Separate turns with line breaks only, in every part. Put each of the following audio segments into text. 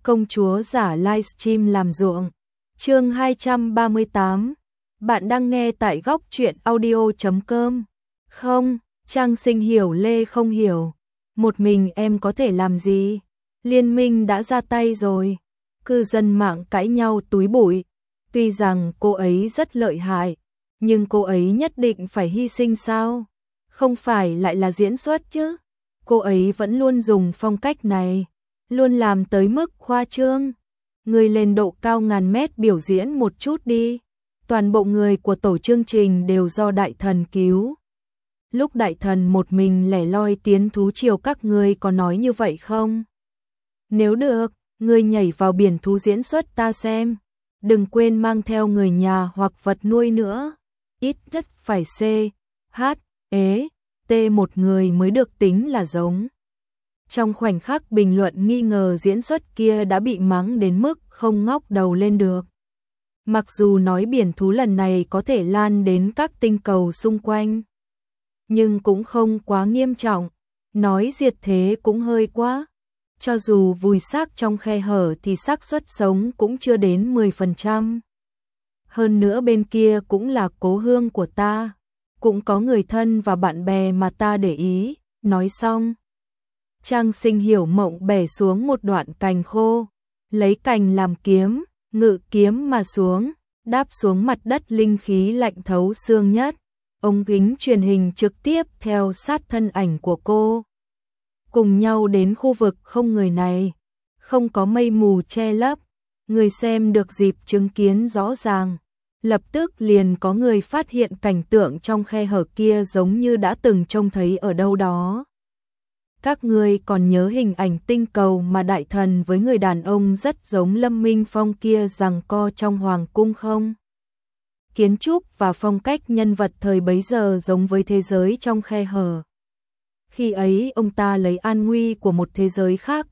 Công chúa giả livestream làm ruộng. Chương 238. Bạn đang nghe tại góc truyện audio.com. Không, Trang Sinh hiểu Lê không hiểu. Một mình em có thể làm gì? Liên minh đã ra tay rồi. Cư dân mạng cãi nhau túi bụi. Tuy rằng cô ấy rất lợi hại, nhưng cô ấy nhất định phải hy sinh sao? Không phải lại là diễn xuất chứ? Cô ấy vẫn luôn dùng phong cách này, luôn làm tới mức khoa trương. Người lên độ cao ngàn mét biểu diễn một chút đi. Toàn bộ người của tổ chương trình đều do đại thần cứu. Lúc đại thần một mình lẻ loi tiến thú triều, các ngươi có nói như vậy không? Nếu được, ngươi nhảy vào biển thú diễn xuất ta xem. Đừng quên mang theo người nhà hoặc vật nuôi nữa. Ít nhất phải C, H, E, T một người mới được tính là giống. Trong khoảnh khắc bình luận nghi ngờ diễn xuất kia đã bị mắng đến mức không ngóc đầu lên được. Mặc dù nói biển thú lần này có thể lan đến các tinh cầu xung quanh, nhưng cũng không quá nghiêm trọng. Nói diệt thế cũng hơi quá. Cho dù vùi xác trong khe hở thì xác suất sống cũng chưa đến 10%. Hơn nữa bên kia cũng là cố hương của ta, cũng có người thân và bạn bè mà ta để ý. Nói xong, Trang Sinh hiểu mộng bẻ xuống một đoạn cành khô, lấy cành làm kiếm, ngự kiếm mà xuống, đáp xuống mặt đất linh khí lạnh thấu xương nhất. Ống kính truyền hình trực tiếp theo sát thân ảnh của cô, cùng nhau đến khu vực không người này, không có mây mù che lấp, người xem được dịp chứng kiến rõ ràng. Lập tức liền có người phát hiện cảnh tượng trong khe hở kia giống như đã từng trông thấy ở đâu đó. Các ngươi còn nhớ hình ảnh tinh cầu mà đại thần với người đàn ông rất giống Lâm Minh Phong kia giằng co trong hoàng cung không? Kiến trúc và phong cách nhân vật thời bấy giờ giống với thế giới trong khe hở. Khi ấy ông ta lấy an nguy của một thế giới khác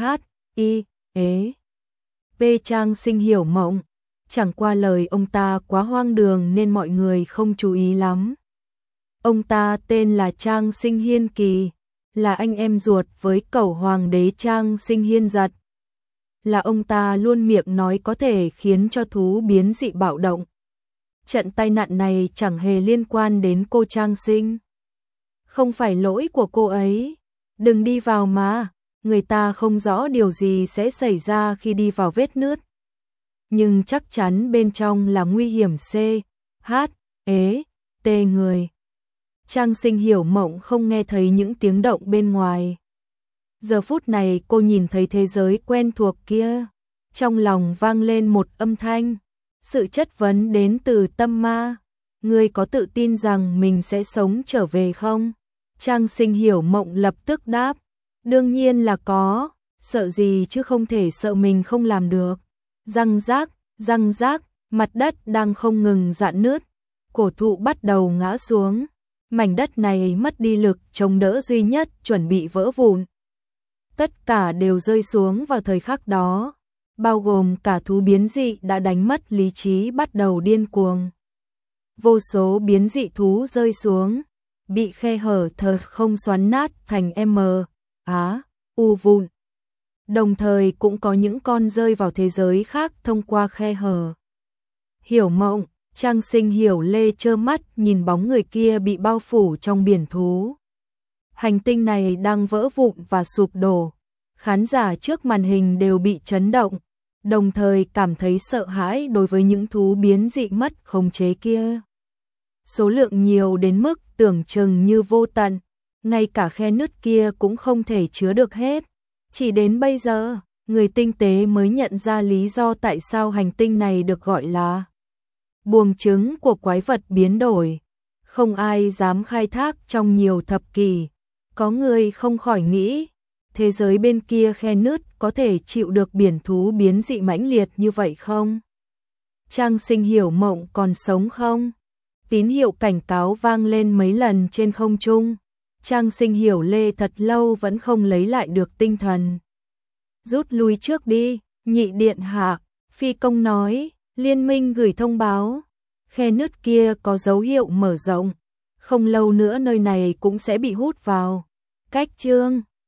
P Trang Sinh hiểu mộng. Chẳng qua lời ông ta quá hoang đường nên mọi người không chú ý lắm. Ông ta tên là Trang Sinh Hiên Kỳ, là anh em ruột với cẩu hoàng đế Trang Sinh Hiên Giật. Là ông ta luôn miệng nói có thể khiến cho thú biến dị bạo động. Trận tai nạn này chẳng hề liên quan đến cô Trang Sinh. Không phải lỗi của cô ấy. Đừng đi vào mà, người ta không rõ điều gì sẽ xảy ra khi đi vào vết nứt. Nhưng chắc chắn bên trong là nguy hiểm C, H, E, T người. Trang Sinh hiểu mộng không nghe thấy những tiếng động bên ngoài. Giờ phút này cô nhìn thấy thế giới quen thuộc kia. Trong lòng vang lên một âm thanh. Sự chất vấn đến từ tâm ma. Ngươi có tự tin rằng mình sẽ sống trở về không? Trang Sinh hiểu mộng lập tức đáp. Đương nhiên là có. Sợ gì chứ không thể sợ mình không làm được. Răng rác, mặt đất đang không ngừng rạn nứt. Cổ thụ bắt đầu ngã xuống. Mảnh đất này mất đi lực chống đỡ duy nhất, chuẩn bị vỡ vụn. Tất cả đều rơi xuống vào thời khắc đó, bao gồm cả thú biến dị đã đánh mất lý trí bắt đầu điên cuồng. Vô số biến dị thú rơi xuống, bị khe hở thờ không xoắn nát thành U vụn. Đồng thời cũng có những con rơi vào thế giới khác thông qua khe hở. Hiểu mộng, Trang Sinh hiểu Lê trơ mắt nhìn bóng người kia bị bao phủ trong biển thú. Hành tinh này đang vỡ vụn và sụp đổ. Khán giả trước màn hình đều bị chấn động, đồng thời cảm thấy sợ hãi đối với những thú biến dị mất khống chế kia. Số lượng nhiều đến mức tưởng chừng như vô tận, ngay cả khe nứt kia cũng không thể chứa được hết. Chỉ đến bây giờ, người tinh tế mới nhận ra lý do tại sao hành tinh này được gọi là buồng trứng của quái vật biến đổi. Không ai dám khai thác trong nhiều thập kỷ. Có người không khỏi nghĩ, thế giới bên kia khe nứt có thể chịu được biển thú biến dị mãnh liệt như vậy không? Trang Sinh hiểu mộng còn sống không? Tín hiệu cảnh cáo vang lên mấy lần trên không trung. Trang Sinh hiểu Lê thật lâu vẫn không lấy lại được tinh thần. Rút lui trước đi, nhị điện hạ, phi công nói, liên minh gửi thông báo. Khe nứt kia có dấu hiệu mở rộng. Không lâu nữa nơi này cũng sẽ bị hút vào. Cách chương